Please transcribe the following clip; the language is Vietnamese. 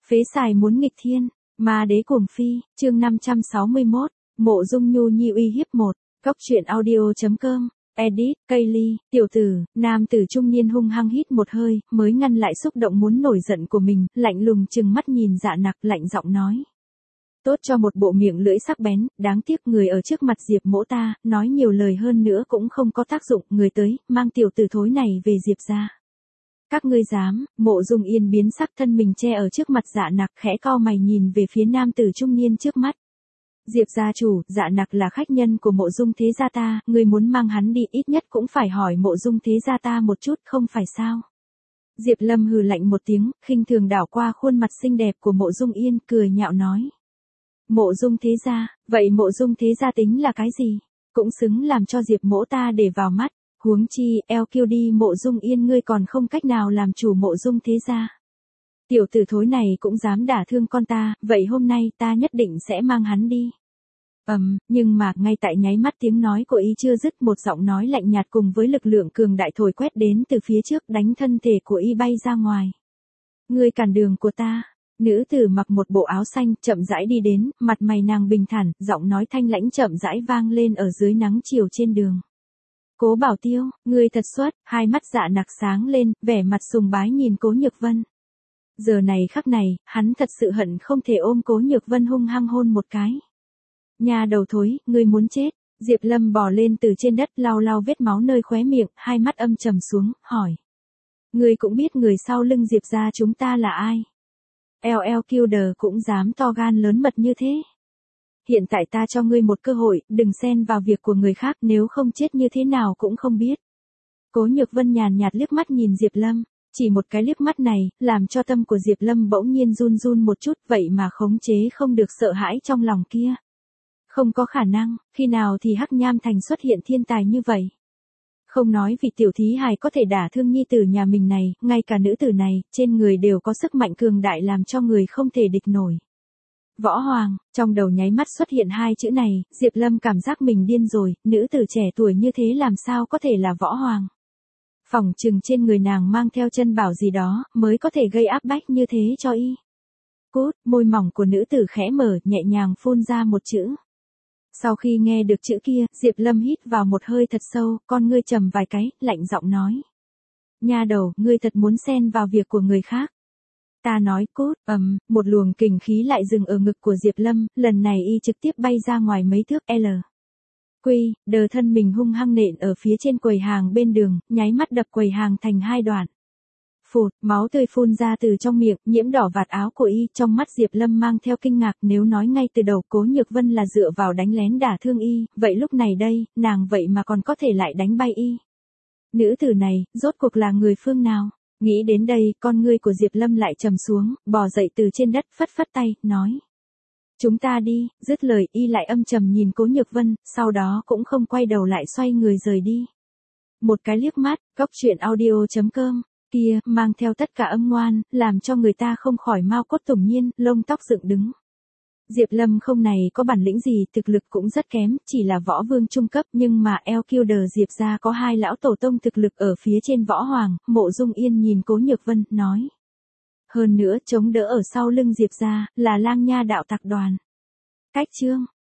Phế xài muốn nghịch thiên, ma đế cuồng phi, chương 561, Mộ Dung Nhu Nhi uy hiếp 1, Góc truyện audio.com, edit, Kaylee, tiểu tử, nam tử trung niên hung hăng hít một hơi, mới ngăn lại xúc động muốn nổi giận của mình, lạnh lùng trừng mắt nhìn Dạ Nặc, lạnh giọng nói. Tốt cho một bộ miệng lưỡi sắc bén, đáng tiếc người ở trước mặt Diệp Mỗ ta, nói nhiều lời hơn nữa cũng không có tác dụng, người tới, mang tiểu tử thối này về Diệp gia. Các ngươi dám? Mộ Dung Yên biến sắc, thân mình che ở trước mặt Dạ Nặc, khẽ cau mày nhìn về phía nam tử trung niên trước mắt. Diệp gia chủ, Dạ Nặc là khách nhân của Mộ Dung thế gia ta, ngươi muốn mang hắn đi ít nhất cũng phải hỏi Mộ Dung thế gia ta một chút, không phải sao? Diệp Lâm hừ lạnh một tiếng, khinh thường đảo qua khuôn mặt xinh đẹp của Mộ Dung Yên, cười nhạo nói. Mộ Dung thế gia, vậy Mộ Dung thế gia tính là cái gì? Cũng xứng làm cho Diệp Mỗ ta để vào mắt. Huống chi, eo kiêu đi Mộ Dung Yên, ngươi còn không cách nào làm chủ Mộ Dung thế gia. Tiểu tử thối này cũng dám đả thương con ta, vậy hôm nay ta nhất định sẽ mang hắn đi. Nhưng mà ngay tại nháy mắt tiếng nói của y chưa dứt, một giọng nói lạnh nhạt cùng với lực lượng cường đại thổi quét đến từ phía trước, đánh thân thể của y bay ra ngoài. Ngươi cản đường của ta. Nữ tử mặc một bộ áo xanh chậm rãi đi đến, mặt mày nàng bình thản, giọng nói thanh lãnh chậm rãi vang lên ở dưới nắng chiều trên đường. Cố Bảo Tiêu, ngươi thật xuất, hai mắt Dạ Nặc sáng lên, vẻ mặt sùng bái nhìn Cố Nhược Vân. Giờ này khắc này, hắn thật sự hận không thể ôm Cố Nhược Vân hung hăng hôn một cái. Nhà đầu thối, ngươi muốn chết. Diệp Lâm bò lên từ trên đất, lau lau vết máu nơi khóe miệng, hai mắt âm trầm xuống, hỏi. Ngươi cũng biết người sau lưng Diệp gia chúng ta là ai? LL Killer cũng dám to gan lớn mật như thế. Hiện tại ta cho ngươi một cơ hội, đừng xen vào việc của người khác, nếu không chết như thế nào cũng không biết. Cố Nhược Vân nhàn nhạt liếc mắt nhìn Diệp Lâm, chỉ một cái liếc mắt này, làm cho tâm của Diệp Lâm bỗng nhiên run run một chút, vậy mà khống chế không được sợ hãi trong lòng kia. Không có khả năng, khi nào thì Hắc Nham Thành xuất hiện thiên tài như vậy. Không nói vì tiểu thí hài có thể đả thương nhi tử nhà mình này, ngay cả nữ tử này, trên người đều có sức mạnh cường đại làm cho người không thể địch nổi. Võ Hoàng, trong đầu nháy mắt xuất hiện hai chữ này, Diệp Lâm cảm giác mình điên rồi, nữ tử trẻ tuổi như thế làm sao có thể là Võ Hoàng. Phỏng chừng trên người nàng mang theo chân bảo gì đó, mới có thể gây áp bách như thế cho y. Cút, môi mỏng của nữ tử khẽ mở, nhẹ nhàng phun ra một chữ. Sau khi nghe được chữ kia, Diệp Lâm hít vào một hơi thật sâu, con ngươi trầm vài cái, lạnh giọng nói. Nha đầu, ngươi thật muốn xen vào việc của người khác. Ta nói cút, một luồng kình khí lại dừng ở ngực của Diệp Lâm, lần này y trực tiếp bay ra ngoài mấy thước L. Quy, đờ thân mình hung hăng nện ở phía trên quầy hàng bên đường, nháy mắt đập quầy hàng thành hai đoạn. Phụt, máu tươi phun ra từ trong miệng, nhiễm đỏ vạt áo của y, trong mắt Diệp Lâm mang theo kinh ngạc, nếu nói ngay từ đầu Cố Nhược Vân là dựa vào đánh lén đả thương y, vậy lúc này đây, nàng vậy mà còn có thể lại đánh bay y. Nữ tử này, rốt cuộc là người phương nào? Nghĩ đến đây, con ngươi của Diệp Lâm lại trầm xuống, bò dậy từ trên đất, phất phất tay, nói. Chúng ta đi, dứt lời y lại âm trầm nhìn Cố Nhược Vân, sau đó cũng không quay đầu lại xoay người rời đi. Một cái liếc mắt, Góc truyện audio.com. Kia, mang theo tất cả âm ngoan, làm cho người ta không khỏi mau cốt tủng nhiên, lông tóc dựng đứng. Diệp Lâm không này có bản lĩnh gì, thực lực cũng rất kém, chỉ là võ vương trung cấp, nhưng mà El Killer Diệp gia có hai lão tổ tông thực lực ở phía trên Võ Hoàng. Mộ Dung Yên nhìn Cố Nhược Vân, nói. Hơn nữa, chống đỡ ở sau lưng Diệp gia, là Lang Nha đạo tặc đoàn. Cách chương.